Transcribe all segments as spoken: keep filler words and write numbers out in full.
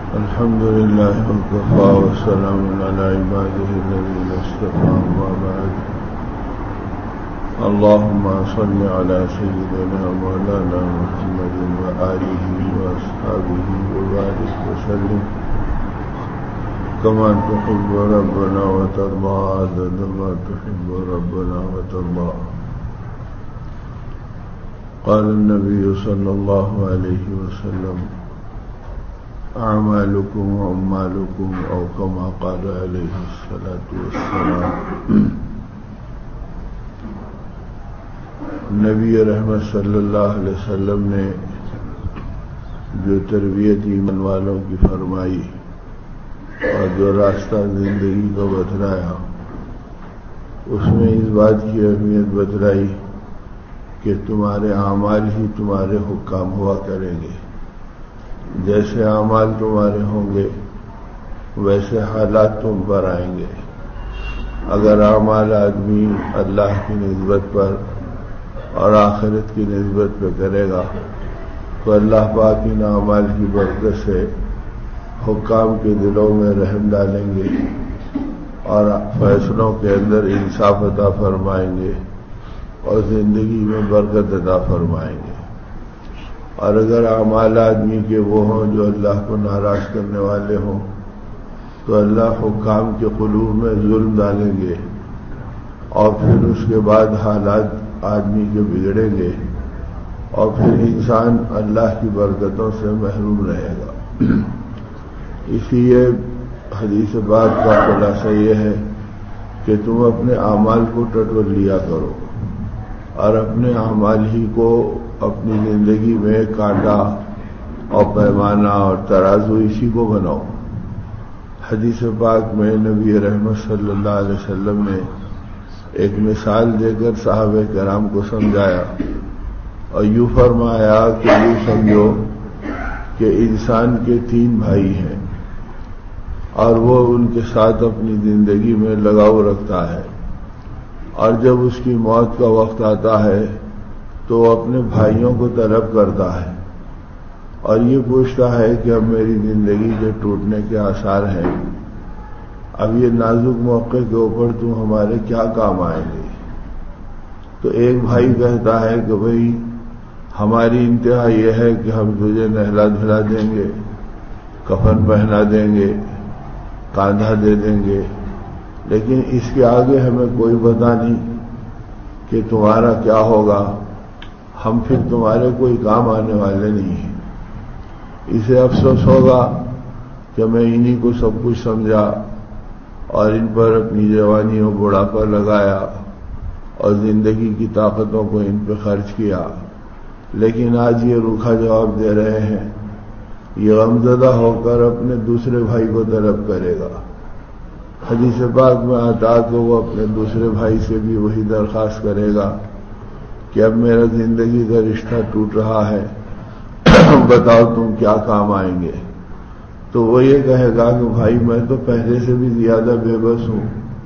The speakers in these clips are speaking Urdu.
الحمد لله وكفى وسلام على عباده الذين اصطفى أما بعد. اللهم صل على سيدنا مولانا محمد وآله وأصحابه وبارك وسلم كما تحب ربنا وترضى عدد ما تحب ربنا وترضى. قال النبي صلى الله عليه وسلم: أعمالكم وأعمالكم، أو كما قال عليه الصلاة والسلام. نبی رحمت صلی اللہ علیہ وسلم نے جو تربیت ایمان والوں کی فرمائی اور جو راستہ زندگی کو بتلایا، اس میں اس بات کی اہمیت بتلائی کہ تمہارے اعمال ہی تمہارے حکام ہوا کریں گے. جیسے اعمال تمہارے ہوں گے ویسے حالات تم پر آئیں گے. اگر اعمال آدمی اللہ کی نسبت پر اور آخرت کی نسبت پہ کرے گا تو اللہ پاک ان اعمال کی برکت سے حکام کے دلوں میں رحم ڈالیں گے اور فیصلوں کے اندر انصاف عطا فرمائیں گے اور زندگی میں برکت عطا فرمائیں گے. اور اگر اعمال آدمی کے وہ ہوں جو اللہ کو ناراض کرنے والے ہوں تو اللہ حکام کے قلوب میں ظلم ڈالیں گے اور پھر اس کے بعد حالات آدمی کے بگڑیں گے اور پھر انسان اللہ کی برکتوں سے محروم رہے گا. اس لیے حدیث بات کا خلاصہ یہ ہے کہ تم اپنے اعمال کو ٹٹول لیا کرو اور اپنے اعمال ہی کو اپنی زندگی میں کانٹا اور پیمانہ اور ترازو اسی کو بناؤ. حدیث پاک میں نبی رحمت صلی اللہ علیہ وسلم نے ایک مثال دے کر صحابہ کرام کو سمجھایا اور یوں فرمایا کہ یوں سمجھو کہ انسان کے تین بھائی ہیں اور وہ ان کے ساتھ اپنی زندگی میں لگاؤ رکھتا ہے، اور جب اس کی موت کا وقت آتا ہے تو وہ اپنے بھائیوں کو طلب کرتا ہے اور یہ پوچھتا ہے کہ اب میری زندگی کے ٹوٹنے کے آثار ہیں، اب یہ نازک موقع کے اوپر تم ہمارے کیا کام آئیں گے؟ تو ایک بھائی کہتا ہے کہ بھئی ہماری انتہا یہ ہے کہ ہم تجھے نہلا دھلا دیں گے، کفن پہنا دیں گے، کاندھا دے دیں گے، لیکن اس کے آگے ہمیں کوئی پتہ نہیں کہ تمہارا کیا ہوگا، ہم پھر تمہارے کوئی کام آنے والے نہیں ہیں. اسے افسوس ہوگا کہ میں انہی کو سب کچھ سمجھا اور ان پر اپنی جوانی اور بڑھاپا لگایا اور زندگی کی طاقتوں کو ان پہ خرچ کیا، لیکن آج یہ روکھا جواب دے رہے ہیں. یہ غمزدہ ہو کر اپنے دوسرے بھائی کو طلب کرے گا. حدیث پاک میں آتا کہ وہ اپنے دوسرے بھائی سے بھی وہی درخواست کرے گا کہ اب میرا زندگی کا رشتہ ٹوٹ رہا ہے، بتاؤ تم کیا کام آئیں گے؟ تو وہ یہ کہے گا کہ بھائی میں تو پہلے سے بھی زیادہ بے بس ہوں،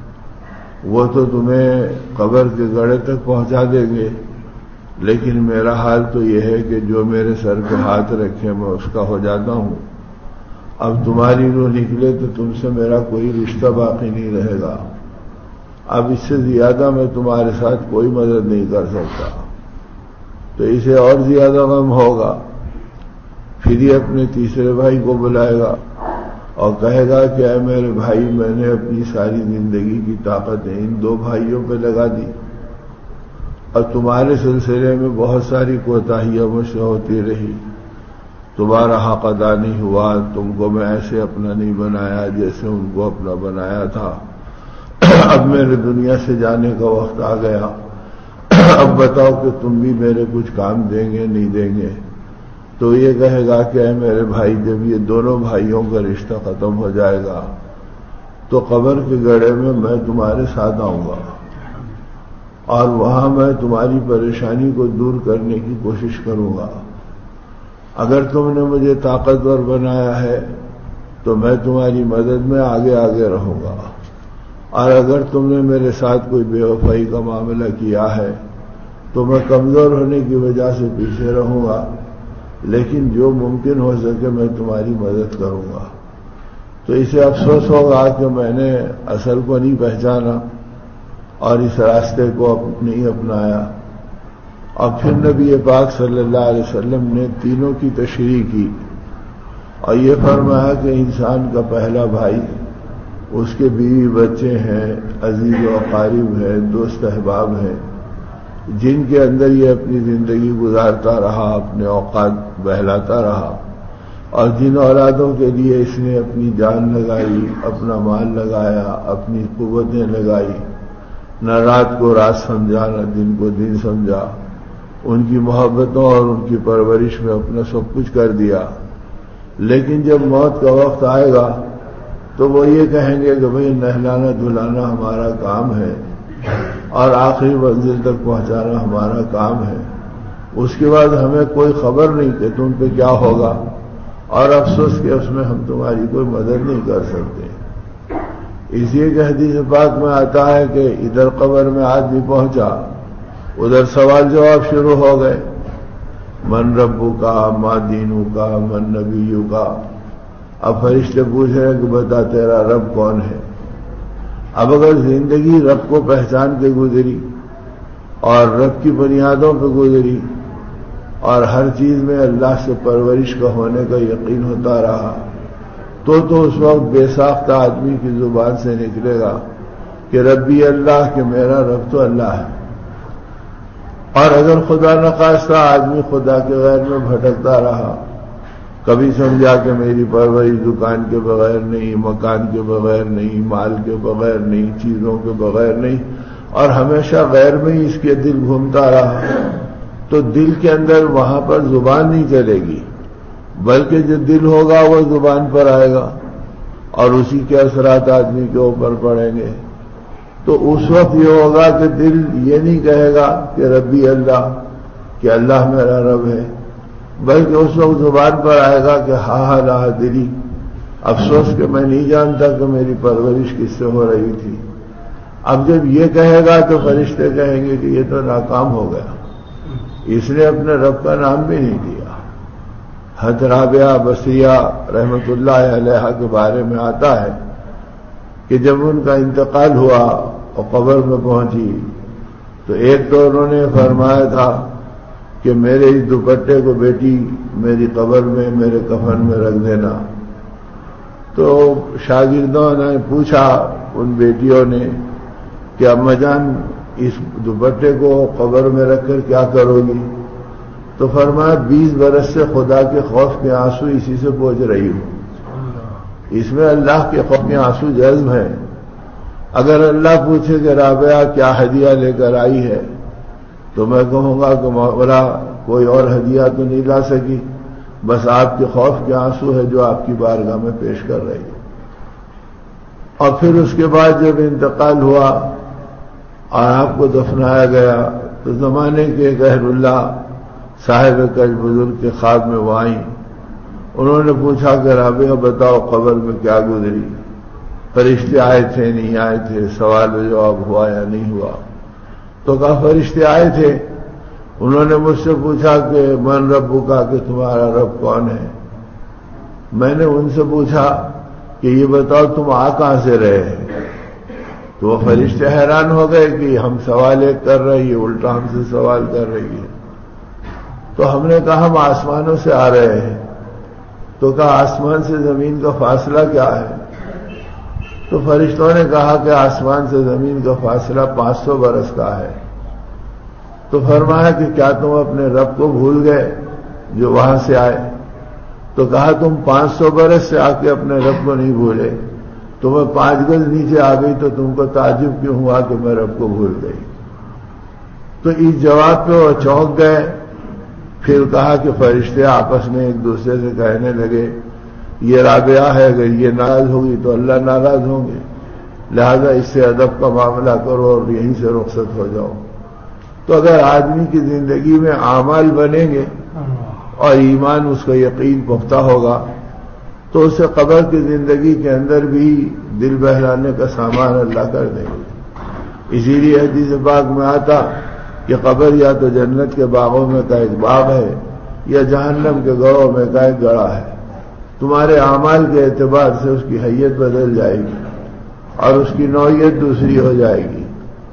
وہ تو تمہیں قبر کے گڑھے تک پہنچا دیں گے، لیکن میرا حال تو یہ ہے کہ جو میرے سر پہ ہاتھ رکھے میں اس کا ہو جاتا ہوں. اب تمہاری روح نکلے تو تم سے میرا کوئی رشتہ باقی نہیں رہے گا. اب اس سے زیادہ میں تمہارے ساتھ کوئی مدد نہیں کر سکتا. تو اسے اور زیادہ غم ہوگا. پھر یہ اپنے تیسرے بھائی کو بلائے گا اور کہے گا کہ اے میرے بھائی، میں نے اپنی ساری زندگی کی طاقتیں ان دو بھائیوں پہ لگا دی اور تمہارے سلسلے میں بہت ساری کوتاہیاں مجھ سے ہوتی رہی، تمہارا حق ادا نہیں ہوا، تم کو میں ایسے اپنا نہیں بنایا جیسے ان کو اپنا بنایا تھا. اب میرے دنیا سے جانے کا وقت آ گیا، اب بتاؤ کہ تم بھی میرے کچھ کام دیں گے نہیں دیں گے؟ تو یہ کہے گا کہ اے میرے بھائی، جب یہ دونوں بھائیوں کا رشتہ ختم ہو جائے گا تو قبر کے گڑھے میں میں تمہارے ساتھ آؤں گا اور وہاں میں تمہاری پریشانی کو دور کرنے کی کوشش کروں گا. اگر تم نے مجھے طاقتور بنایا ہے تو میں تمہاری مدد میں آگے آگے رہوں گا، اور اگر تم نے میرے ساتھ کوئی بے وفائی کا معاملہ کیا ہے تو میں کمزور ہونے کی وجہ سے پیچھے رہوں گا لیکن جو ممکن ہو سکے میں تمہاری مدد کروں گا۔ تو اسے افسوس ہوگا کہ میں نے اصل کو نہیں پہچانا اور اس راستے کو نہیں اپنایا۔ اور پھر نبی پاک صلی اللہ علیہ وسلم نے تینوں کی تشریح کی اور یہ فرمایا کہ انسان کا پہلا بھائی، اس کے بیوی بچے ہیں، عزیز و اقارب ہیں، دوست احباب ہیں، جن کے اندر یہ اپنی زندگی گزارتا رہا، اپنے اوقات بہلاتا رہا، اور جن اولادوں کے لیے اس نے اپنی جان لگائی، اپنا مال لگایا، اپنی قوتیں لگائی، نہ رات کو رات سمجھا نہ دن کو دن سمجھا، ان کی محبتوں اور ان کی پرورش میں اپنا سب کچھ کر دیا، لیکن جب موت کا وقت آئے گا تو وہ یہ کہیں گے کہ بھئی نہلانا دھلانا ہمارا کام ہے اور آخری منزل تک پہنچانا ہمارا کام ہے، اس کے بعد ہمیں کوئی خبر نہیں کہ تم پہ کیا ہوگا، اور افسوس کہ اس میں ہم تمہاری کوئی مدد نہیں کر سکتے۔ اس لیے کہ حدیث پاک میں آتا ہے کہ ادھر قبر میں آدمی پہنچا، ادھر سوال جواب شروع ہو گئے، من ربو کا، ما دینو کا، من نبیو کا۔ اب فرشتے پوچھ رہے ہیں کہ بتا تیرا رب کون ہے؟ اب اگر زندگی رب کو پہچان کے گزری اور رب کی بنیادوں پہ گزری اور ہر چیز میں اللہ سے پرورش کا ہونے کا یقین ہوتا رہا تو تو اس وقت بے ساختہ آدمی کی زبان سے نکلے گا کہ ربی اللہ، کہ میرا رب تو اللہ ہے۔ اور اگر خدا نخواستہ آدمی خدا کے غیر میں بھٹکتا رہا، کبھی سمجھا کہ میری پرورش دکان کے بغیر نہیں، مکان کے بغیر نہیں، مال کے بغیر نہیں، چیزوں کے بغیر نہیں، اور ہمیشہ غیر میں ہی اس کے دل گھومتا رہا، تو دل کے اندر وہاں پر زبان نہیں چلے گی، بلکہ جو دل ہوگا وہ زبان پر آئے گا اور اسی کے اثرات آدمی کے اوپر پڑیں گے۔ تو اس وقت یہ ہوگا کہ دل یہ نہیں کہے گا کہ ربی اللہ، کہ اللہ میرا رب ہے، بلکہ اس وقت زبان پر آئے گا کہ ہاں ہاں لا دلی، افسوس کہ میں نہیں جانتا کہ میری پرورش کس سے ہو رہی تھی۔ اب جب یہ کہے گا تو فرشتے کہیں گے کہ یہ تو ناکام ہو گیا، اس نے اپنے رب کا نام بھی نہیں دیا۔ حضرت رابعہ بصریہ رحمت اللہ علیہ کے بارے میں آتا ہے کہ جب ان کا انتقال ہوا اور قبر میں پہنچی تو ایک تو انہوں نے فرمایا تھا کہ میرے اس دوپٹے کو بیٹی میری قبر میں میرے کفن میں رکھ دینا۔ تو شاگردوں نے پوچھا ان بیٹیوں نے کہ اما جان اس دوپٹے کو قبر میں رکھ کر کیا کرو گی؟ تو فرمایا بیس برس سے خدا کے خوف کے آنسو اسی سے پوچھ رہی ہوں، اس میں اللہ کے خوف کے آنسو جذب ہیں۔ اگر اللہ پوچھے کہ رابعہ کیا ہدیہ لے کر آئی ہے تو میں کہوں گا کہ مولا کوئی اور ہدیہ تو نہیں لا سکی، بس آپ کے خوف کے آنسو ہے جو آپ کی بارگاہ میں پیش کر رہی ہے۔ اور پھر اس کے بعد جب انتقال ہوا اور آپ کو دفنایا گیا تو زمانے کے ایک اہل اللہ صاحب کج بزرگ کے خواب میں وہ آئیں، انہوں نے پوچھا کہ رابعہ بتاؤ قبر میں کیا گزری؟ فرشتے آئے تھے نہیں آئے تھے؟ سوال و جواب ہوا یا نہیں ہوا؟ تو کہا فرشتے آئے تھے، انہوں نے مجھ سے پوچھا کہ من ربو کا، کہ تمہارا رب کون ہے؟ میں نے ان سے پوچھا کہ یہ بتاؤ تم آ کہاں سے رہے ہیں؟ تو وہ فرشتے حیران ہو گئے کہ ہم سوال ایک کر رہے ہیں الٹا ہم سے سوال کر رہی ہے۔ تو ہم نے کہا ہم آسمانوں سے آ رہے ہیں۔ تو کہا آسمان سے زمین کا فاصلہ کیا ہے؟ تو فرشتوں نے کہا کہ آسمان سے زمین کا فاصلہ پانچ سو برس کا ہے۔ تو فرمایا کہ کیا تم اپنے رب کو بھول گئے جو وہاں سے آئے؟ تو کہا تم پانچ سو برس سے آ کے اپنے رب کو نہیں بھولے، تو میں پانچ گز نیچے آ گئی تو تم کو تعجب کیوں ہوا کہ میں رب کو بھول گئی؟ تو اس جواب پہ وہ چونک گئے۔ پھر کہا کہ فرشتے آپس میں ایک دوسرے سے کہنے لگے یہ رابعہ ہے، اگر یہ ناراض ہوگی تو اللہ ناراض ہوں گے، لہذا اس سے ادب کا معاملہ کرو اور یہیں سے رخصت ہو جاؤ۔ تو اگر آدمی کی زندگی میں اعمال بنیں گے اور ایمان اس کا یقین پختہ ہوگا تو اسے قبر کی زندگی کے اندر بھی دل بہلانے کا سامان اللہ کر دیں گے۔ اسی لیے حدیث پاک میں آتا کہ قبر یا تو جنت کے باغوں میں کا ایک باغ ہے یا جہنم کے گڑھوں میں کا ایک گڑھا ہے. تمہارے اعمال کے اعتبار سے اس کی حیت بدل جائے گی اور اس کی نوعیت دوسری ہو جائے گی.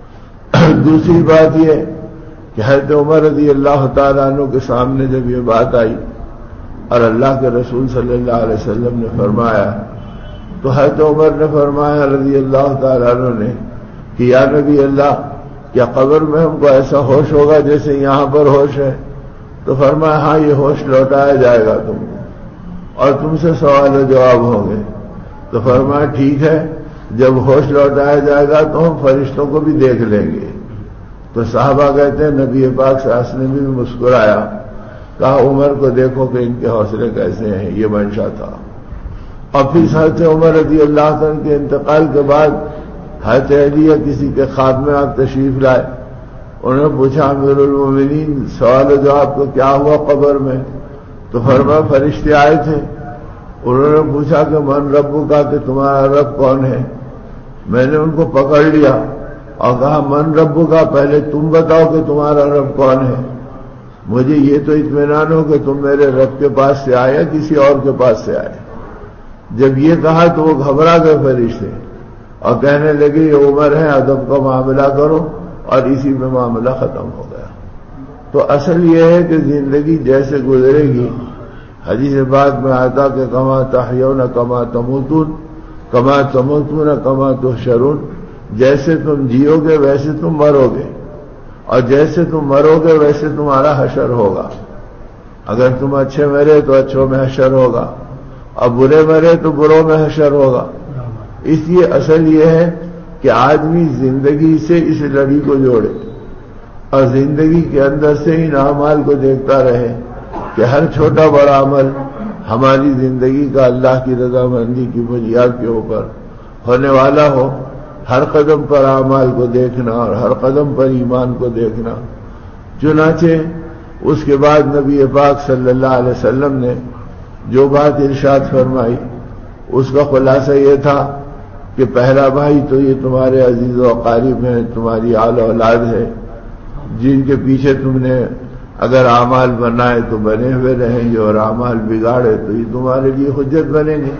دوسری بات یہ کہ حضرت عمر رضی اللہ تعالیٰ عنہ کے سامنے جب یہ بات آئی اور اللہ کے رسول صلی اللہ علیہ وسلم نے فرمایا تو حضرت عمر نے فرمایا رضی اللہ تعالیٰ عنہ نے کہ یا نبی اللہ کیا قبر میں ہم کو ایسا ہوش ہوگا جیسے یہاں پر ہوش ہے؟ تو فرمایا ہاں یہ ہوش لوٹایا جائے گا تم کو اور تم سے سوال و جواب ہوں گے. تو فرمایا ٹھیک ہے جب ہوش لوٹایا جائے گا تو ہم فرشتوں کو بھی دیکھ لیں گے. تو صحابہ کہتے ہیں نبی پاک صلی اللہ علیہ وسلم نے بھی مسکرایا, کہا عمر کو دیکھو کہ ان کے حوصلے کیسے ہیں, یہ منشا تھا. اور پھر حضرت عمر رضی اللہ عنہ کے انتقال کے بعد حضرت علی کسی کے خواب میں آپ تشریف لائے. انہوں نے پوچھا امیر المومنین سوال و جواب کو کیا ہوا قبر میں؟ تو فرمایا فرشتے آئے تھے. انہوں نے پوچھا کہ من ربو کا کہ تمہارا رب کون ہے؟ میں نے ان کو پکڑ لیا اور کہا من ربو کا پہلے تم بتاؤ کہ تمہارا رب کون ہے, مجھے یہ تو اطمینان ہو کہ تم میرے رب کے پاس سے آئے یا کسی اور کے پاس سے آئے. جب یہ کہا تو وہ گھبرا گئے فرشتے اور کہنے لگے یہ عمر ہے, ادب کا معاملہ کرو, اور اسی میں معاملہ ختم ہو گیا. تو اصل یہ ہے کہ زندگی جیسے گزرے گی, حدیث پاک میں آتا کہ کما تحیون کما تموتون کما تموتون کما تحشرون, جیسے تم جیو گے ویسے تم مرو گے, اور جیسے تم مرو گے ویسے تمہارا حشر ہوگا. اگر تم اچھے مرے تو اچھوں میں حشر ہوگا, اور برے مرے تو بروں میں حشر ہوگا. اس لیے اصل یہ ہے کہ آدمی زندگی سے اس لڑی کو جوڑے اور زندگی کے اندر سے ان اعمال کو دیکھتا رہے کہ ہر چھوٹا بڑا عمل ہماری زندگی کا اللہ کی رضامندی کی بنیاد کے اوپر ہونے والا ہو. ہر قدم پر اعمال کو دیکھنا اور ہر قدم پر ایمان کو دیکھنا. چنانچہ اس کے بعد نبی پاک صلی اللہ علیہ وسلم نے جو بات ارشاد فرمائی اس کا خلاصہ یہ تھا کہ پہلا بھائی تو یہ تمہارے عزیز و اقارب ہیں, تمہاری آل اولاد ہے, جن کے پیچھے تم نے اگر اعمال بنائے تو بنے ہوئے رہیں گے اور اعمال بگاڑے تو یہ تمہارے لیے حجت بنیں گے.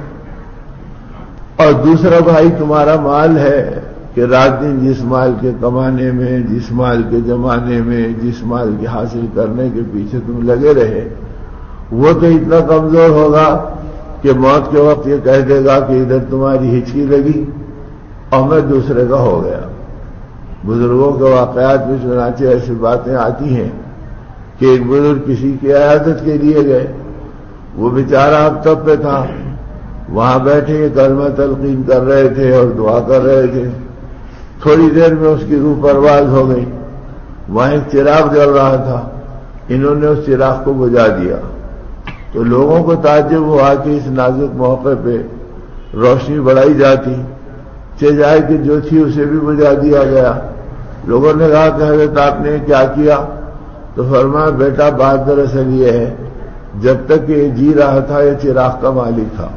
اور دوسرا بھائی تمہارا مال ہے کہ رات دن جس مال کے کمانے میں, جس مال کے جمانے میں, جس مال کے حاصل کرنے کے پیچھے تم لگے رہے, وہ تو اتنا کمزور ہوگا کہ موت کے وقت یہ کہہ دے گا کہ ادھر تمہاری ہچکی لگی اور میں دوسرے کا ہو گیا. بزرگوں کے واقعات میں چنانچہ ایسی باتیں آتی ہیں کہ ایک بزرگ کسی کی عیادت کے لیے گئے, وہ بیچارہ اب تب پہ تھا, وہاں بیٹھے کلمہ تلقین کر رہے تھے اور دعا کر رہے تھے. تھوڑی دیر میں اس کی روح پرواز ہو گئی. وہاں ایک چراغ جل رہا تھا, انہوں نے اس چراغ کو بجھا دیا. تو لوگوں کو تعجب ہوا کہ اس نازک موقع پہ روشنی بڑھائی جاتی, چہ جائے کہ جو تھی اسے بھی بجھا دیا گیا. لوگوں نے کہا کہ حضرت آپ نے کیا کیا؟ تو فرمایا بیٹا بات دراصل یہ ہے, جب تک یہ جی رہا تھا یہ چراغ کا مالک تھا,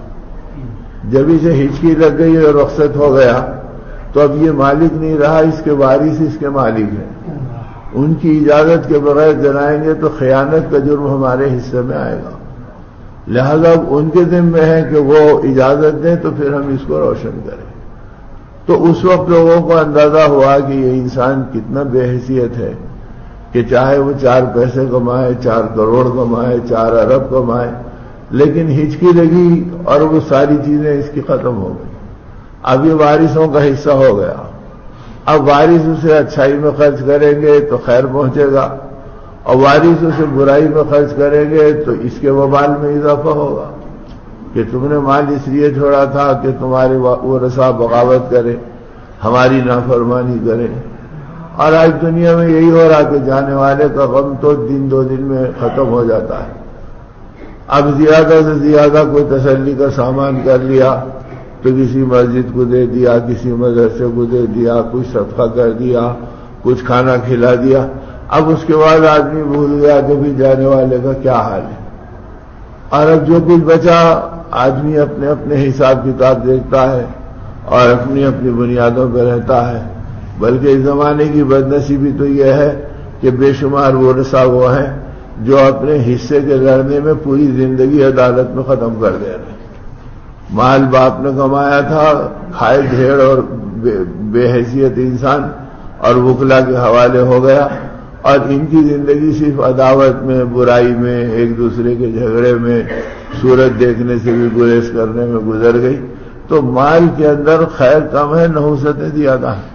جب اسے ہچکی لگ گئی اور رخصت ہو گیا تو اب یہ مالک نہیں رہا, اس کے وارث اس کے مالک ہیں. ان کی اجازت کے بغیر جلائیں گے تو خیانت کا جرم ہمارے حصے میں آئے گا. لہذا اب ان کے ذمہ ہے کہ وہ اجازت دیں تو پھر ہم اس کو روشن کریں. تو اس وقت لوگوں کو اندازہ ہوا کہ یہ انسان کتنا بے حیثیت ہے کہ چاہے وہ چار پیسے کمائے, چار کروڑ کمائے, چار ارب کمائے, لیکن ہچکی لگی اور وہ ساری چیزیں اس کی ختم ہو گئی. اب یہ وارثوں کا حصہ ہو گیا. اب وارث اسے اچھائی میں خرچ کریں گے تو خیر پہنچے گا, اور وارث اسے برائی میں خرچ کریں گے تو اس کے وبال میں اضافہ ہوگا کہ تم نے مال اس لیے چھوڑا تھا کہ تمہارے ورثاء بغاوت کرے, ہماری نافرمانی کرے. اور آج دنیا میں یہی ہو رہا کہ جانے والے کا غم تو دن دو دن میں ختم ہو جاتا ہے. اب زیادہ سے زیادہ کوئی تسلی کا سامان کر لیا تو کسی مسجد کو دے دیا, کسی مدرسے کو دے دیا, کچھ صدقہ کر دیا, کچھ کھانا کھلا دیا. اب اس کے بعد آدمی بھول گیا کہ بھی جانے والے کا کیا حال ہے. اور اب جو کچھ بچا آدمی اپنے اپنے حساب کتاب دیکھتا ہے اور اپنی اپنی بنیادوں پہ رہتا ہے. بلکہ اس زمانے کی بدنصیبی تو یہ ہے کہ بے شمار ورثاء وہ ہیں جو اپنے حصے کے لڑنے میں پوری زندگی عدالت میں ختم کر دے رہے ہیں۔ مال باپ نے کمایا تھا، کھائے ڈھیر اور بے, بے حیثیت انسان اور وکلا کے حوالے ہو گیا، اور ان کی زندگی صرف عداوت میں، برائی میں، ایک دوسرے کے جھگڑے میں، صورت دیکھنے سے بھی گریز کرنے میں گزر گئی۔ تو مال کے اندر خیر کم ہے، نحوستیں زیادہ ہیں۔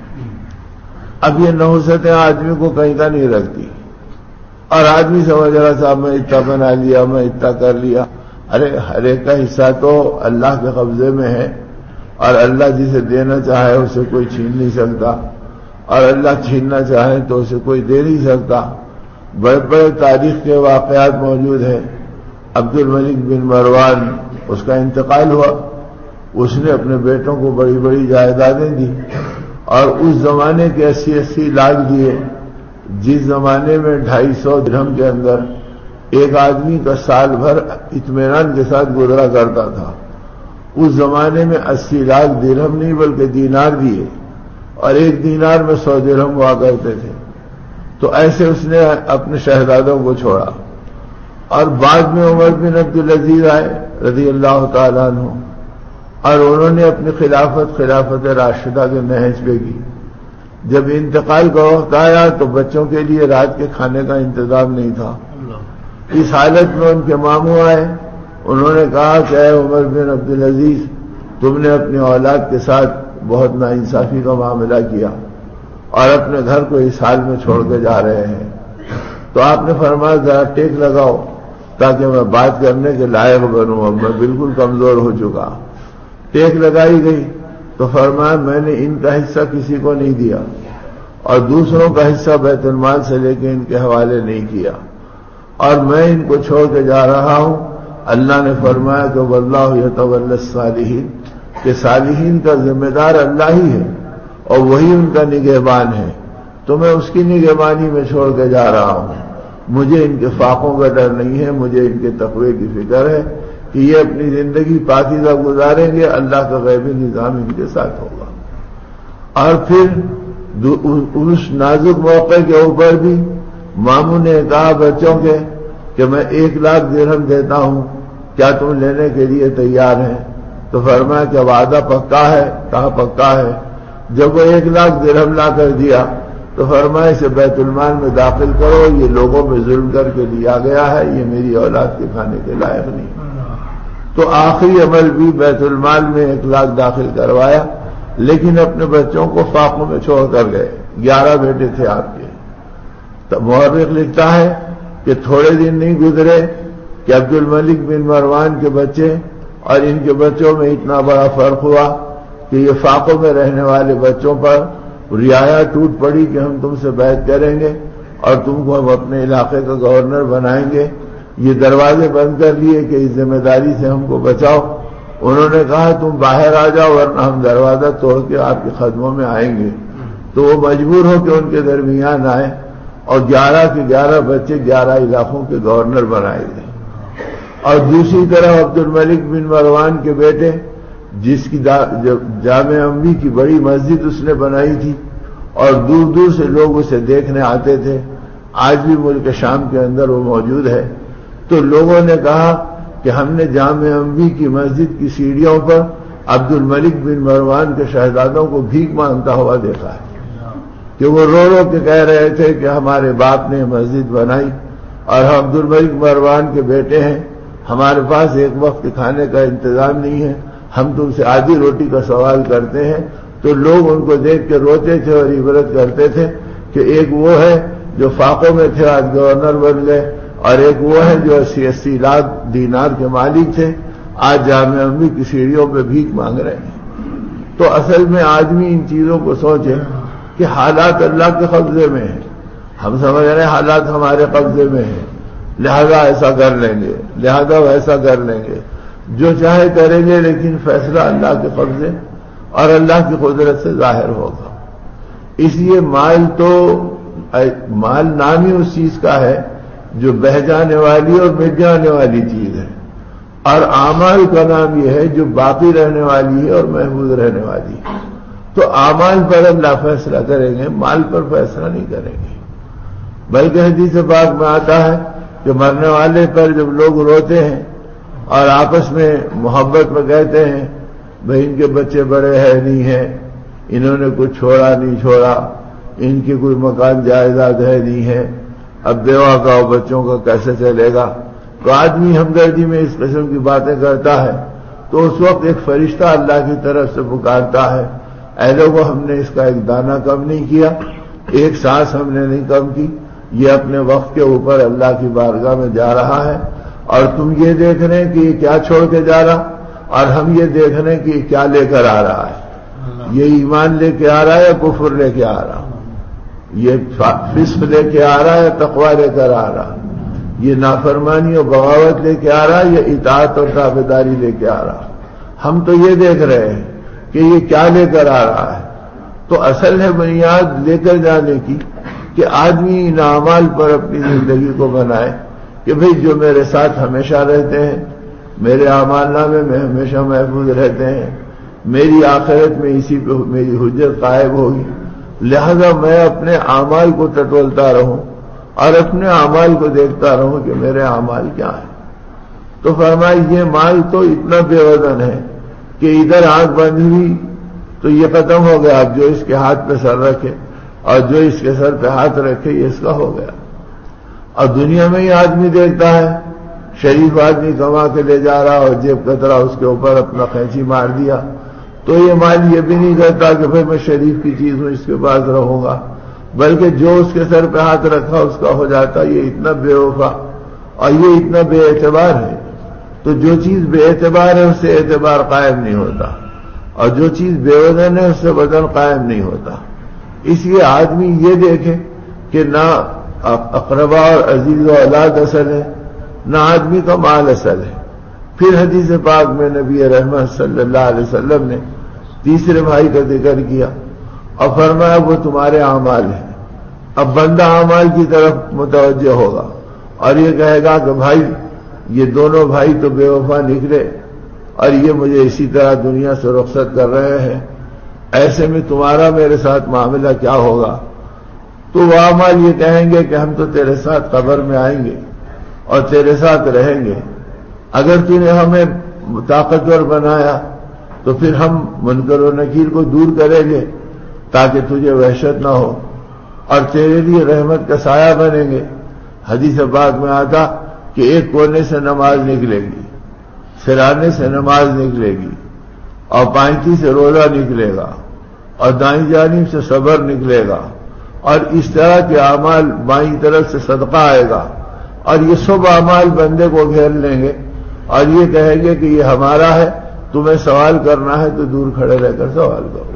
اب یہ نحوستیں آدمی کو کہیں کا نہیں رکھتی، اور آدمی سمجھ رہا صاحب میں اتنا بنا لیا، میں اتنا کر لیا۔ ارے ہر ایک کا حصہ تو اللہ کے قبضے میں ہے، اور اللہ جسے دینا چاہے اسے کوئی چھین نہیں سکتا، اور اللہ چھیننا چاہے تو اسے کوئی دے نہیں سکتا۔ بڑے بڑے تاریخ کے واقعات موجود ہیں۔ عبد الملک بن مروان، اس کا انتقال ہوا، اس نے اپنے بیٹوں کو بڑی بڑی جائیدادیں دی، اور اس زمانے کے اسی اسی لاکھ دیے، جس زمانے میں ڈھائی سو درہم کے اندر ایک آدمی کا سال بھر اطمینان کے ساتھ گزرا کرتا تھا۔ اس زمانے میں اسی لاکھ درہم نہیں بلکہ دینار دیے، اور ایک دینار میں سو درہم ہوا کرتے تھے۔ تو ایسے اس نے اپنے شہزادوں کو چھوڑا، اور بعد میں عمر بن عبدالعزیز آئے رضی اللہ تعالیٰ عنہ، اور انہوں نے اپنی خلافت خلافت راشدہ کے نہج پہ کی۔ جب انتقال کا وقت آیا تو بچوں کے لیے رات کے کھانے کا انتظام نہیں تھا۔ اس حالت میں ان کے ماموں آئے، انہوں نے کہا کہ اے عمر بن عبدالعزیز، تم نے اپنی اولاد کے ساتھ بہت ناانصافی کا معاملہ کیا، اور اپنے گھر کو اس حال میں چھوڑ کے جا رہے ہیں۔ تو آپ نے فرمایا ذرا ٹیک لگاؤ تاکہ میں بات کرنے کے لائق بنوں، اب میں بالکل کمزور ہو چکا۔ ٹیک لگائی گئی تو فرمایا میں نے ان کا حصہ کسی کو نہیں دیا، اور دوسروں کا حصہ بیت المال سے لے کے ان کے حوالے نہیں کیا، اور میں ان کو چھوڑ کے جا رہا ہوں۔ اللہ نے فرمایا کہ واللہ یتولی الصالحین، کہ صالحین کا ذمہ دار اللہ ہی ہے، اور وہی ان کا نگہبان ہے، تو میں اس کی نگہبانی میں چھوڑ کے جا رہا ہوں۔ مجھے ان کے فاقوں کا ڈر نہیں ہے، مجھے ان کے تقوی کی فکر ہے کہ یہ اپنی زندگی پاکیزہ گزاریں گے، اللہ کا غیبی نظام ان کے ساتھ ہوگا۔ اور پھر اس نازک موقع کے اوپر بھی ماموں نے کہا بچوں کے کہ میں ایک لاکھ درہم دیتا ہوں، کیا تم لینے کے لیے تیار ہیں؟ تو فرمایا کہ وعدہ پکا ہے؟ کہا پکا ہے۔ جب وہ ایک لاکھ درہم لا کر دیا تو فرمایا اسے بیت المال میں داخل کرو، یہ لوگوں پہ ظلم کر کے لیا گیا ہے، یہ میری اولاد کے کھانے کے لائق نہیں۔ تو آخری عمل بھی بیت المال میں ایک لاکھ داخل کروایا، لیکن اپنے بچوں کو فاقوں میں چھوڑ کر گئے۔ گیارہ بیٹے تھے آپ کے۔ تو مورخ لکھتا ہے کہ تھوڑے دن نہیں گزرے کہ عبد الملک بن مروان کے بچے اور ان کے بچوں میں اتنا بڑا فرق ہوا کہ یہ فاقوں میں رہنے والے بچوں پر رعایا ٹوٹ پڑی کہ ہم تم سے بیعت کریں گے اور تم کو ہم اپنے علاقے کا گورنر بنائیں گے۔ یہ دروازے بند کر لیے کہ اس ذمہ داری سے ہم کو بچاؤ۔ انہوں نے کہا تم باہر آ جاؤ ورنہ ہم دروازہ توڑ کے آپ کے قدموں میں آئیں گے۔ تو وہ مجبور ہو کے ان کے درمیان آئے، اور گیارہ کے گیارہ بچے گیارہ علاقوں کے گورنر بنائے گئے۔ اور دوسری طرف عبد الملک بن مروان کے بیٹے، جس کی جامع اموی کی بڑی مسجد اس نے بنائی تھی اور دور دور سے لوگ اسے دیکھنے آتے تھے، آج بھی ملک شام کے اندر وہ موجود ہے۔ تو لوگوں نے کہا کہ ہم نے جامع اموی کی مسجد کی سیڑھیوں پر عبد الملک بن مروان کے شہزادوں کو بھیک مانگتا ہوا دیکھا ہے، کہ وہ رو رو کے کہہ رہے تھے کہ ہمارے باپ نے مسجد بنائی اور ہم عبد الملک مروان کے بیٹے ہیں، ہمارے پاس ایک وقت کھانے کا انتظام نہیں ہے، ہم تم سے آدھی روٹی کا سوال کرتے ہیں۔ تو لوگ ان کو دیکھ کے روتے تھے اور عبرت کرتے تھے کہ ایک وہ ہے جو فاقوں میں تھے آج گورنر بن گئے، اور ایک وہ ہے جو اسی اسی لاکھ دینار کے مالک تھے آج جامع اموی کی سیڑھیوں پہ بھیک مانگ رہے ہیں۔ تو اصل میں آدمی ان چیزوں کو سوچے کہ حالات اللہ کے قبضے میں ہیں، ہم سمجھ رہے ہیں حالات ہمارے قبضے میں ہیں، لہذا ایسا کر لیں گے، لہذا ویسا کر لیں گے، جو چاہے کریں گے، لیکن فیصلہ اللہ کے قبضے اور اللہ کی قدرت سے ظاہر ہوگا۔ اس لیے مال تو مال نام ہی اس چیز کا ہے جو بہہ جانے والی اور مٹ جانے والی چیز ہے، اور اعمال کا نام یہ ہے جو باقی رہنے والی ہے اور محفوظ رہنے والی ہے۔ تو اعمال پر اللہ فیصلہ کریں گے، مال پر فیصلہ نہیں کریں گے۔ بلکہ حدیث پاک میں آتا ہے کہ مرنے والے پر جب لوگ روتے ہیں اور آپس میں محبت میں کہتے ہیں بھائی ان کے بچے بڑے ہیں نہیں ہیں، انہوں نے کچھ چھوڑا نہیں چھوڑا، ان کی کوئی مکان جائیداد ہے نہیں ہے، اب بیوہ کا اور بچوں کا کیسے چلے گا، تو آدمی ہمدردی میں اس قسم کی باتیں کرتا ہے تو اس وقت ایک فرشتہ اللہ کی طرف سے پکارتا ہے، اے لوگوں ہم نے اس کا ایک دانہ کم نہیں کیا، ایک سانس ہم نے نہیں کم کی، یہ اپنے وقت کے اوپر اللہ کی بارگاہ میں جا رہا ہے، اور تم یہ دیکھ رہے ہیں کہ یہ کیا چھوڑ کے جا رہا، اور ہم یہ دیکھ رہے ہیں کہ یہ کیا لے کر آ رہا ہے، یہ ایمان لے کے آ رہا ہے یا کفر لے کے آ رہا، یہ فسق لے کے آ رہا ہے یا تقوی لے کر آ رہا، یہ نافرمانی اور بغاوت لے کے آ رہا ہے یا اطاعت اور تابعداری لے کے آ رہا، ہم تو یہ دیکھ رہے ہیں کہ یہ کیا لے کر آ رہا ہے۔ تو اصل ہے بنیاد لے کر جانے کی کہ آدمی ان اعمال پر اپنی زندگی کو بنائے کہ بھئی جو میرے ساتھ ہمیشہ رہتے ہیں، میرے اعمال نامے میں ہمیشہ محفوظ رہتے ہیں، میری آخرت میں اسی پہ میری حجت قائم ہوگی، لہذا میں اپنے اعمال کو ٹٹولتا رہوں اور اپنے اعمال کو دیکھتا رہوں کہ میرے اعمال کیا ہیں۔ تو فرمایا یہ مال تو اتنا بے وزن ہے کہ ادھر آنکھ بند ہوئی تو یہ ختم ہو گیا، اب جو اس کے ہاتھ پہ سر رکھے اور جو اس کے سر پہ ہاتھ رکھے یہ اس کا ہو گیا۔ اور دنیا میں ہی آدمی دیکھتا ہے شریف آدمی کما کے لے جا رہا اور جیب کترا اس کے اوپر اپنا قینچی مار دیا، تو یہ مال یہ بھی نہیں کرتا کہ بھئی میں شریف کی چیز ہوں اس کے پاس رہوں گا، بلکہ جو اس کے سر پہ ہاتھ رکھا اس کا ہو جاتا۔ یہ اتنا بے وفا اور یہ اتنا بے اعتبار ہے، تو جو چیز بے اعتبار ہے اس سے اعتبار قائم نہیں ہوتا، اور جو چیز بے وزن ہے اس سے وزن قائم نہیں ہوتا۔ اس لیے آدمی یہ دیکھے کہ نہ اقربا اور عزیز و اولاد اصل ہے، نہ آدمی کا مال اصل ہے۔ پھر حدیث پاک میں نبی رحمت صلی اللہ علیہ وسلم نے تیسرے بھائی کا ذکر کیا اور فرمایا وہ تمہارے اعمال ہیں۔ اب بندہ اعمال کی طرف متوجہ ہوگا اور یہ کہے گا کہ بھائی یہ دونوں بھائی تو بے وفا نکلے اور یہ مجھے اسی طرح دنیا سے رخصت کر رہے ہیں، ایسے میں تمہارا میرے ساتھ معاملہ کیا ہوگا؟ تو وہ اعمال یہ کہیں گے کہ ہم تو تیرے ساتھ قبر میں آئیں گے اور تیرے ساتھ رہیں گے، اگر تو نے ہمیں طاقتور بنایا تو پھر ہم منکر و نکیر کو دور کریں گے تاکہ تجھے وحشت نہ ہو اور تیرے لیے رحمت کا سایہ بنیں گے۔ حدیث پاک میں آتا کہ ایک کونے سے نماز نکلے گی، سرانے سے نماز نکلے گی، اور پائنتی سے روزہ نکلے گا، اور دائیں جانب سے صبر نکلے گا، اور اس طرح کے اعمال بائیں طرف سے صدقہ آئے گا، اور یہ سب اعمال بندے کو گھیر لیں گے اور یہ کہیں گے کہ یہ ہمارا ہے، تمہیں سوال کرنا ہے تو دور کھڑے رہ کر سوال کرو۔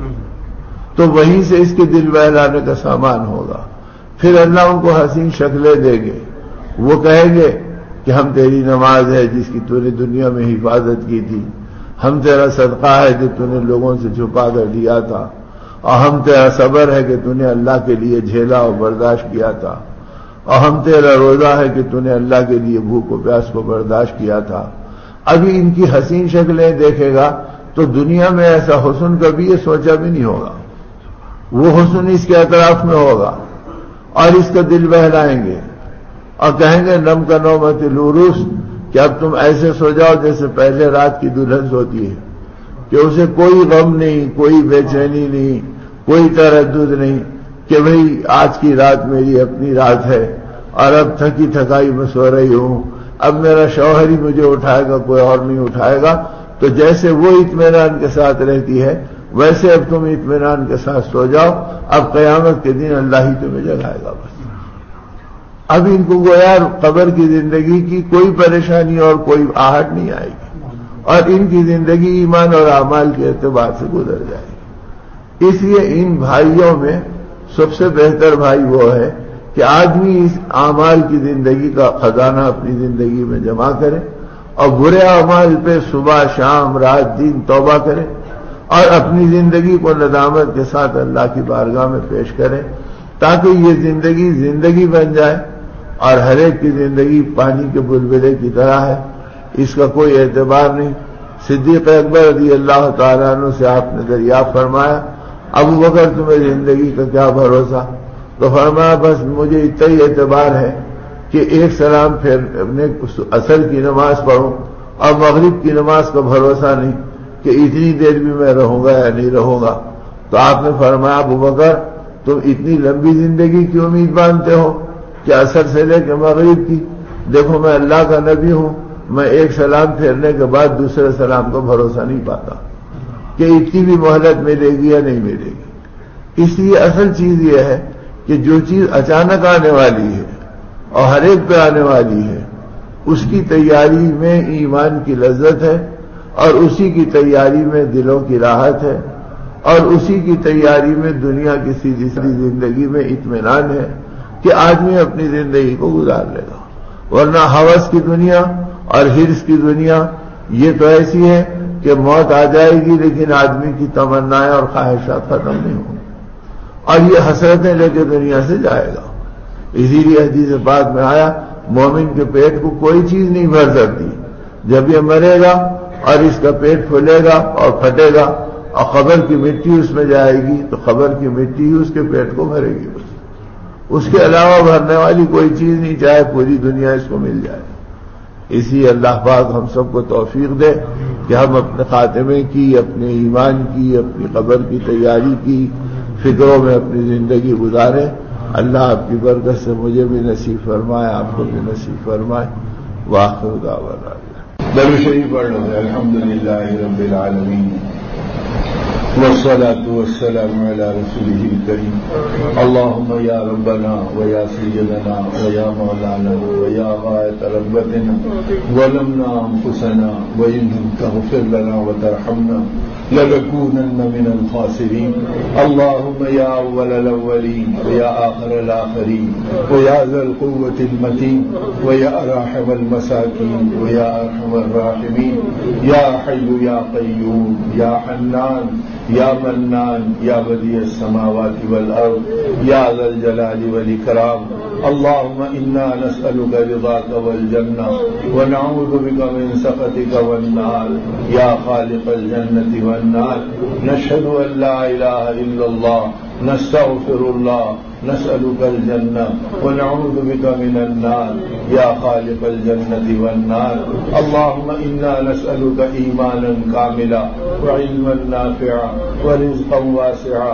تو وہیں سے اس کے دل بہلانے کا سامان ہوگا۔ پھر اللہ ان کو حسین شکلیں دیں گے، وہ کہیں گے کہ ہم تیری نماز ہے جس کی تو نے دنیا میں حفاظت کی تھی، ہم تیرا صدقہ ہے جو تو نے لوگوں سے چھپا کر دیا تھا، اور ہم تیرا صبر ہے کہ تو نے اللہ کے لیے جھیلا اور برداشت کیا تھا، اور ہم تیرا روزہ ہے کہ تو نے اللہ کے لیے بھوک و پیاس کو برداشت کیا تھا۔ ابھی ان کی حسین شکلیں دیکھے گا تو دنیا میں ایسا حسن کبھی یہ سوچا بھی نہیں ہوگا، وہ حسن اس کے اطراف میں ہوگا اور اس کا دل بہلائیں گے اور کہیں گے نم کا نومت العروس کہ اب تم ایسے سو جاؤ جیسے پہلے رات کی دلہن سوتی ہے، کہ اسے کوئی غم نہیں، کوئی بے چینی نہیں، کوئی تردد نہیں کہ بھئی آج کی رات میری اپنی رات ہے اور اب تھکی تھکائی میں سو رہی ہوں، اب میرا شوہر ہی مجھے اٹھائے گا، کوئی اور نہیں اٹھائے گا۔ تو جیسے وہ اطمینان کے ساتھ رہتی ہے ویسے اب تم اطمینان کے ساتھ سو جاؤ، اب قیامت کے دن اللہ ہی تمہیں جگائے گا بس۔ اب ان کو گویا قبر کی زندگی کی کوئی پریشانی اور کوئی آہٹ نہیں آئے گی اور ان کی زندگی ایمان اور اعمال کے اعتبار سے گزر جائے گی۔ اس لیے ان بھائیوں میں سب سے بہتر بھائی وہ ہے کہ آدمی اس اعمال کی زندگی کا خزانہ اپنی زندگی میں جمع کرے اور برے اعمال پہ صبح شام رات دن توبہ کرے اور اپنی زندگی کو ندامت کے ساتھ اللہ کی بارگاہ میں پیش کرے تاکہ یہ زندگی زندگی بن جائے۔ اور ہر ایک کی زندگی پانی کے بلبلے کی طرح ہے، اس کا کوئی اعتبار نہیں۔ صدیق اکبر رضی اللہ تعالیٰ عنہ سے آپ نے دریافت فرمایا ابو بکر تمہیں زندگی کا کیا بھروسہ؟ تو فرمایا بس مجھے اتنا ہی اعتبار ہے کہ ایک سلام پھیرنے عصر کی نماز پڑھوں اور مغرب کی نماز کا بھروسہ نہیں کہ اتنی دیر بھی میں رہوں گا یا نہیں رہوں گا. تو آپ نے فرمایا ابو بکر تم اتنی لمبی زندگی کی امید باندھتے ہو کہ عصر سے لے کے مغرب کی؟ دیکھو میں اللہ کا نبی ہوں، میں ایک سلام پھیرنے کے بعد دوسرے سلام کو بھروسہ نہیں پاتا کہ اتنی بھی مہلت ملے گی یا نہیں ملے گی. اس لیے اصل چیز یہ ہے کہ جو چیز اچانک آنے والی ہے اور ہر ایک پہ آنے والی ہے اس کی تیاری میں ایمان کی لذت ہے، اور اسی کی تیاری میں دلوں کی راحت ہے، اور اسی کی تیاری میں دنیا کی سیدھی سیدھی زندگی میں اطمینان ہے کہ آدمی اپنی زندگی کو گزار لے گا. ورنہ ہوس کی دنیا اور ہرس کی دنیا یہ تو ایسی ہے کہ موت آ جائے گی لیکن آدمی کی تمنائیں اور خواہشات ختم نہیں ہوں گی اور یہ حسرتیں لے کے دنیا سے جائے گا. اسی لیے حدیث پاک میں آیا مومن کے پیٹ کو کوئی چیز نہیں بھر سکتی. جب یہ مرے گا اور اس کا پیٹ پھولے گا اور پھٹے گا اور خبر کی مٹی اس میں جائے گی تو خبر کی مٹی ہی اس کے پیٹ کو بھرے گی، بس اس کے علاوہ بھرنے والی کوئی چیز نہیں، چاہے پوری دنیا اس کو مل جائے. اسی اللہ پاک ہم سب کو توفیق دے کہ ہم اپنے خاتمے کی، اپنے ایمان کی، اپنی قبر کی تیاری کی فکروں میں اپنی زندگی گزاریں. اللہ آپ کی برکت سے مجھے بھی نصیب فرمائے، آپ کو بھی نصیب فرمائے. وآخر دعوانا درود شریف پڑھ لو. الحمدللہ رب العالمین والصلاة والسلام على رسوله الكريم. اللهم يا ربنا ويا سيدنا ويا مولانا ويا غاية رغبتنا ظلمنا أنفسنا وإن لم تغفر لنا وترحمنا لنكونن من الخاسرين. اللهم يا أول الأولين ويا آخر الآخرين ويا ذا القوة المتين ويا أراحم المساكين ويا أرحم الراحمين يا حي يا قيوم يا حنان يا منان يا بديع السماوات والأرض يا ذا الجلال والإكرام. اللهم إنا نسألك رضاك والجنة ونعوذ بك من سخطك والنار يا خالق الجنة والنار. نشهد أن لا إله إلا الله نستغفر الله نسألك الجنة ونعوذ بك من النار يا خالق الجنة والنار. اللهم إنا نسألك إيمانا كاملا وعلما نافعا ورزقا واسعا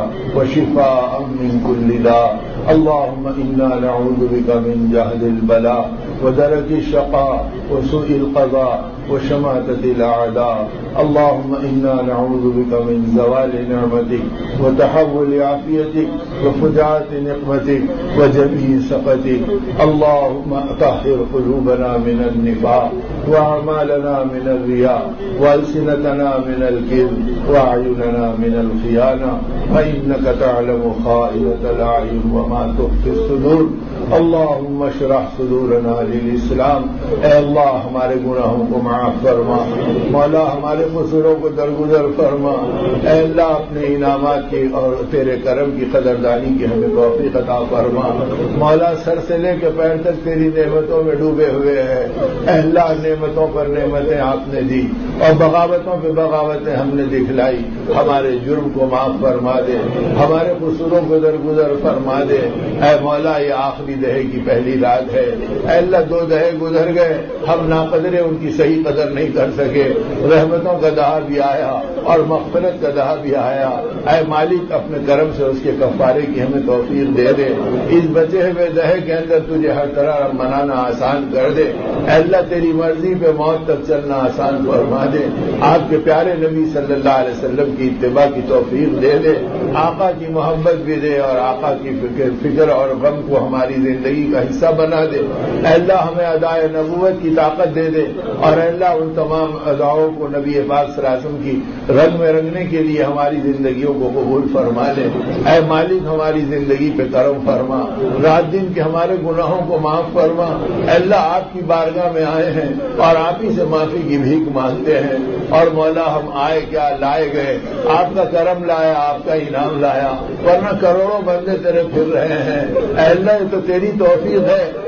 وشفاء من كل داء. اللهم إنا نعوذ بك من جهد البلاء ودرك الشقاء وسوء القضاء وشماتة الأعداء. اللهم إنا نعوذ بك من زوال نعمتك وتحول عافيتك وفجعة نقمتك وجميع سخطك. اللهم طهر قلوبنا من النفاق وأعمالنا من الرياء وألسنتنا من الكذب وأعيننا من الخيانة فإنك تعلم خائنة الأعين وما تخفي الصدور. اللهم اشرح صدورنا للإسلام. اے اللہ ہمارے گناہوں کو معاف فرما، مولا ہمارے قصوروں کو درگزر فرما. اے اللہ اپنے انعامات کی اور تیرے کرم کی قدردانی کی ہمیں توفیق عطا فرما. مولا سر سے لے کے پیر تک تیری نعمتوں میں ڈوبے ہوئے ہیں. اے اللہ نعمتوں پر نعمتیں آپ نے دی اور بغاوتوں پہ بغاوتیں ہم نے دکھلائی. ہمارے جرم کو معاف فرما دے، ہمارے قصوروں کو درگزر فرما دے. اے مولا یہ آخری دہے کی پہلی رات ہے. اے اللہ دو دہے گزر گئے، ہم ناقدرے ان کی صحیح قدر نہیں کر سکے. رحمتوں کا دہا بھی آیا اور مغفرت کا دہا بھی آیا. اے مالک اپنے کرم سے اس کے کفارے کی ہمیں توفیق دے دے. اس بچے ہوئے دہے کے اندر تجھے ہر طرح منانا آسان کر دے. اے اللہ تیری مرضی پہ موت تک چلنا آسان فرما دے. آپ کے پیارے نبی صلی اللہ علیہ وسلم کی اتباع کی توفیق دے دے. آقا کی محبت بھی دے اور آقا کی فکر فکر اور غم کو ہماری زندگی کا حصہ بنا دے. اے اللہ ہمیں ادائے نبوت کی طاقت دے دے اور اے اللہ ان تمام اداؤں کو نبی پاک صلی اللہ علیہ وسلم کی رنگ میں رنگنے کے لیے ہماری زندگیوں کو قبول فرما لے. اے مالک ہماری زندگی پہ کرم فرما، رات دن کے ہمارے گناہوں کو معاف فرما. اے اللہ آپ کی بارگاہ میں آئے ہیں اور آپ ہی سے معافی کی بھیک مانگتے ہیں. اور مولا ہم آئے کیا لائے گئے، آپ کا کرم لایا، آپ کا انعام لایا، ورنہ کروڑوں بندے تیرے پھر رہے ہیں. اے اللہ یہ تو تیری توفیق ہے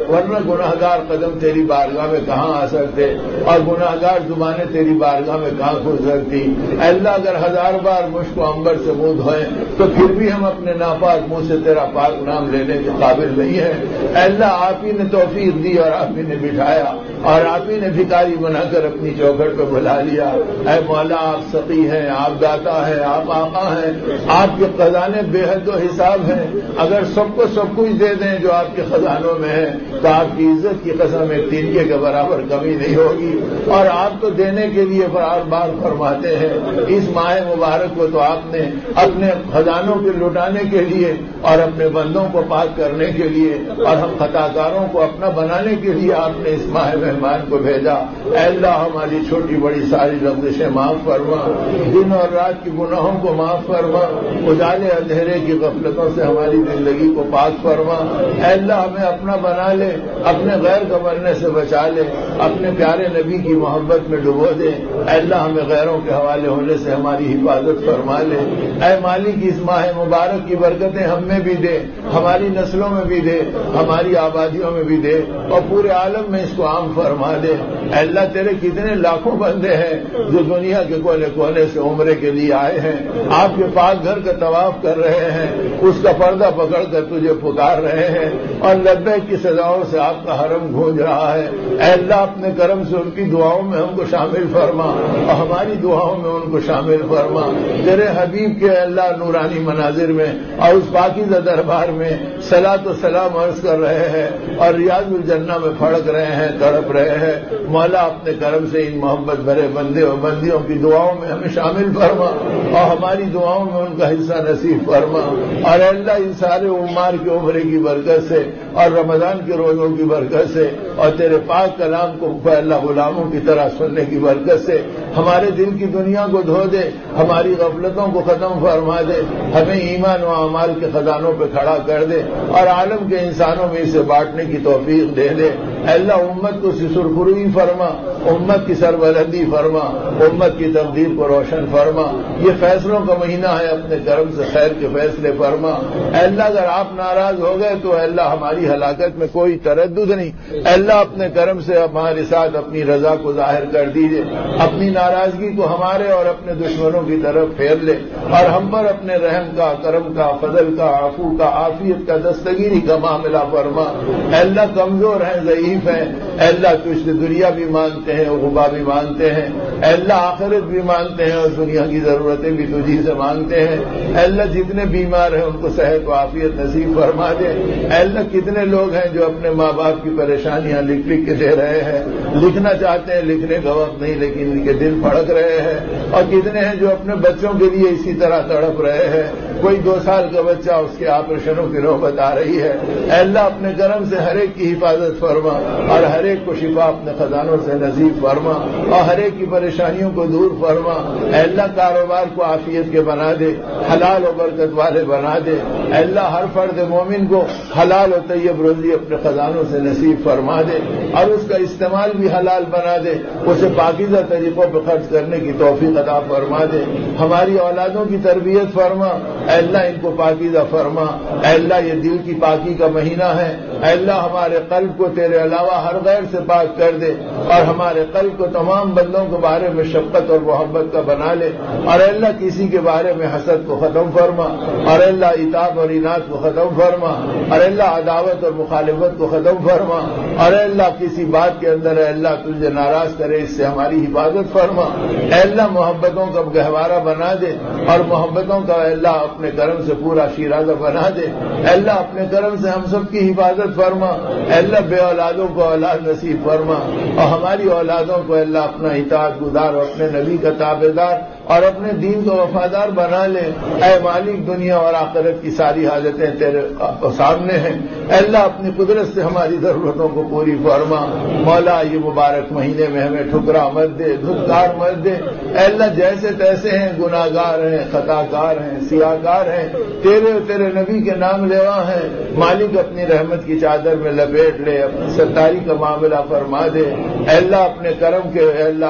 ورنہ گناہگار قدم تیری بارگاہ میں کہاں آ سکتے اور گناہگار زبانیں تیری بارگاہ میں کہاں کھل سکتی. اے اللہ اگر ہزار بار مشک و عنبر سے منہ دھوئیں تو پھر بھی ہم اپنے ناپاک منہ سے تیرا پاک نام لینے کے قابل نہیں ہیں. اے اللہ آپ ہی نے توفیق دی اور آپ ہی نے بٹھایا اور آپ ہی نے بھکاری بنا کر اپنی چوکھٹ پہ بلا لیا. اے مولا آپ سقی ہیں, آپ داتا ہیں, آپ آقا ہیں, آپ کے خزانے بے حد و حساب ہیں. اگر سب کو سب کچھ دے دیں جو آپ کے خزانوں میں ہے تو آپ کی عزت کی قسم ایک تینکے کے برابر کمی نہیں ہوگی. اور آپ تو دینے کے لیے بار بار فرماتے ہیں. اس ماہ مبارک کو تو آپ نے اپنے خزانوں کے لٹانے کے لیے اور اپنے بندوں کو پاک کرنے کے لیے اور ہم خطاکاروں کو اپنا بنانے کے لیے آپ نے اس ماہ مہمان کو بھیجا. اے اللہ ہماری چھوٹی بڑی ساری لغزشیں معاف فرما, دن اور رات کی گناہوں کو معاف فرما, اجالے اندھیرے کی غفلتوں سے ہماری زندگی کو پاک فرما. اے اللہ ہمیں اپنا بنا لے, اپنے غیر کا بننے سے بچا لے, اپنے پیارے نبی کی محبت میں ڈبو دے. اے اللہ ہمیں غیروں کے حوالے ہونے سے ہماری حفاظت فرما لے. اے مالک اس ماہ مبارک کی برکتیں ہم میں بھی دے, ہماری نسلوں میں بھی دے, ہماری آبادیوں میں بھی دے اور پورے عالم میں اس کو عام فرما دے. اے اللہ تیرے کتنے لاکھوں بندے ہیں جو دنیا کے کونے کونے سے عمرے کے لیے آئے ہیں, آپ کے پاک گھر کا طواف کر رہے ہیں, اس کا پردہ پکڑ کر تجھے پکار رہے ہیں اور لبیک کی سزاؤں سے آپ کا حرم گونج رہا ہے. اے اللہ اپنے کرم سے ان کی دعاؤں میں ہم کو شامل فرما اور ہماری دعاؤں میں ان کو شامل فرما. تیرے حبیب کے اللہ نورانی مناظر میں اور اس پاکیزہ دربار میں صلاۃ و سلام عرض کر رہے ہیں اور ریاض الجنہ میں پھڑک رہے ہیں, تڑپ رہے ہیں. مولا اپنے کرم سے ان محبت بھرے بندے اور بندیوں کی دعاؤں میں ہمیں شامل فرما اور ہماری دعاؤں میں ان کا حصہ نصیب فرما. اور اللہ ان سارے عمار کے عمرے کی برکت سے اور رمضان کے روزوں کی برکت سے اور تیرے پاک کلام کو اللہ غلاموں کی طرح سننے کی برکت سے ہمارے دل کی دنیا کو دھو دے, ہماری غفلتوں کو ختم فرما دے, ہمیں ایمان و اعمال کے خزانوں پہ کھڑا کر دے اور عالم کے انسانوں میں اسے بانٹنے کی توفیق دے دے. اے اللہ امت کو سرخروئی فرما, امت کی سربلندی فرما, امت کی تقدیر کو روشن فرما. یہ فیصلوں کا مہینہ ہے, اپنے کرم سے خیر کے فیصلے فرما. اے اللہ اگر آپ ناراض ہو گئے تو اے اللہ ہماری ہلاکت میں کوئی تردد نہیں. اے اللہ اپنے کرم سے ہمارے ساتھ اپنی رضا کو ظاہر کر دیجیے, اپنی ناراضگی کو ہمارے اور اپنے دشمنوں کی طرف پھیر لے اور ہم پر اپنے رحم کا, کرم کا, فضل کا, عفو کا, عافیت کا, دستگیری کا معاملہ فرما. اے اللہ کمزور ہیں, ضعیف ہیں, اے اللہ تو اس دنیا بھی مانتے ہیں, عقبہ بھی مانتے ہیں, اے اللہ آخرت بھی مانتے ہیں اور دنیا کی ضرورتیں بھی تجھی سے مانگتے ہیں. اے اللہ جتنے بیمار ہیں ان کو صحت و عافیت نصیب فرما دے. اے اللہ کتنے لوگ ہیں جو اپنے ماں باپ کی پریشانیاں لکھ لکھ کے دے رہے ہیں, لکھنا چاہتے ہیں, لکھنے کا وقت نہیں لیکن ان کے دل پھڑک رہے ہیں, اور کتنے ہیں جو اپنے بچوں کے لیے اسی طرح تڑپ رہے ہیں. کوئی دو سال کا بچہ, اس کے آپریشنوں کی نوبت آ رہی ہے. اے اللہ اپنے کرم سے ہر ایک کی حفاظت فرما اور ہر ایک کو شفا اپنے خزانوں سے نصیب فرما اور ہر ایک کی پریشانیوں کو دور فرما. اے اللہ کاروبار کو عافیت کے بنا دے, حلال و برکت والے بنا دے. اے اللہ ہر فرد مومن کو حلال و طیب روزی اپنے خزانوں سے نصیب فرما دے اور اس کا استعمال بھی حلال بنا دے, اسے پاکیزہ طریقوں پہ خرچ کرنے کی توفیق عطا فرما دے. ہماری اولادوں کی تربیت فرما, اے اللہ ان کو پاکیزہ فرما. اے اللہ یہ دل کی پاکی کا مہینہ ہے, اے اللہ ہمارے قلب کو تیرے علاوہ ہر غیر سے پاک کر دے اور ہمارے قلب کو تمام بندوں کے بارے میں شفقت اور محبت کا بنا لے. اور اے اللہ کسی کے بارے میں حسد کو ختم فرما اور اے اللہ اطاعت اور عناد کو ختم فرما اور اے اللہ عداوت اور مخالفت کو ختم فرما اور اے اللہ کسی بات کے اندر اے اللہ تجھے ناراض کرے اس سے ہماری حفاظت فرما. اے اللہ محبتوں کا گہوارہ بنا دے اور محبتوں کا اے اللہ اپنے کرم سے پورا شیرازہ بنا دے. اے اللہ اپنے کرم سے ہم سب کی حفاظت فرما. اے اللہ بے اولادوں کو اولاد نصیب فرما اور ہماری اولادوں کو اے اللہ اپنا اطاعت گزار اور اپنے نبی کا تابع دار اور اپنے دین کو وفادار بنا لے. اے مالک دنیا اور آخرت کی ساری حاجتیں تیرے سامنے ہیں. اے اللہ اپنی قدرت سے ہماری ضرورتوں کو پوری فرما. مولا یہ مبارک مہینے میں ہمیں ٹھکرا مت دے, دھتکار مت دے. اے اللہ جیسے تیسے ہیں, گناہ گار ہیں, خطا کار ہیں, سیاہ کار ہیں, تیرے تیرے نبی کے نام لیوا ہیں. مالک اپنی رحمت کی چادر میں لپیٹ لے, اپنی ستاری کا معاملہ فرما دے. اے اللہ اپنے کرم کے اے اللہ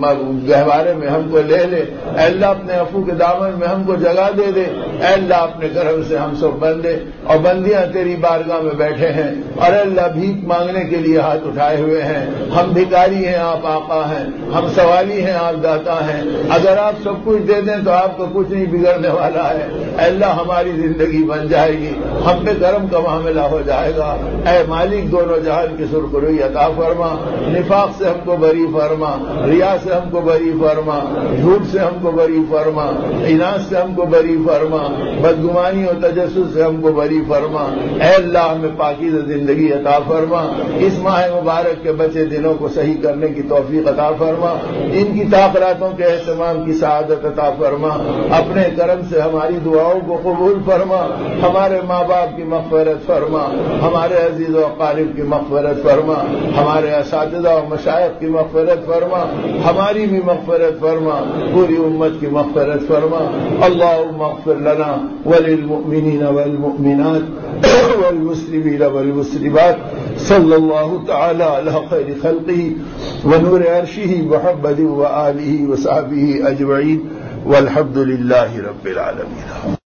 گہوارے میں ہم کو لے لے، اے اللہ اپنے عفو کے دامن میں ہم کو جگہ دے دے، اے اللہ اپنے کرم سے ہم سب بندے اور بندیاں تیری بارگاہ میں بیٹھے ہیں اور اے اللہ بھیک مانگنے کے لیے ہاتھ اٹھائے ہوئے ہیں، ہم بھکاری ہیں آپ آقا ہیں، ہم سوالی ہیں آپ داتا ہیں، اگر آپ سب کچھ دے دیں تو آپ کو کچھ نہیں بگڑنے والا ہے، اے اللہ ہماری زندگی بن جائے گی، ہم پہ کرم کا معاملہ ہو جائے گا، اے مالک دونوں جہان کی سرخروئی عطا فرما، نفاق سے ہم کو بری فرما، ریا سے ہم کو بری فرما، جھوٹ سے ہم کو بری فرما، عناد سے ہم کو بری فرما، بدگمانی اور تجسس سے ہم کو بری فرما، اے اللہ ہمیں پاکیزہ زندگی عطا فرما، اس ماہ مبارک کے بچے دنوں کو صحیح کرنے کی توفیق عطا فرما، ان کی تاخراتوں کے اہتمام کی سعادت عطا فرما، اپنے کرم سے ہماری دعاؤں کو قبول فرما، ہمارے ماں باپ کی مغفرت فرما، ہمارے عزیز و اقارب کی مغفرت فرما، ہمارے اساتذہ و مشائخ کی مغفرت فرما، ہماری بھی مغفرت فرما، پوری امت کی مغفرت فرما، اللہم اغفر لنا وللمؤمنین والمؤمنات والمسلمین والمسلمات صلی اللہ تعالی علی خیر خلقہ ونور عرشہ محمد وآلہ وصحبہ اجمعین والحمد للہ رب العالمین۔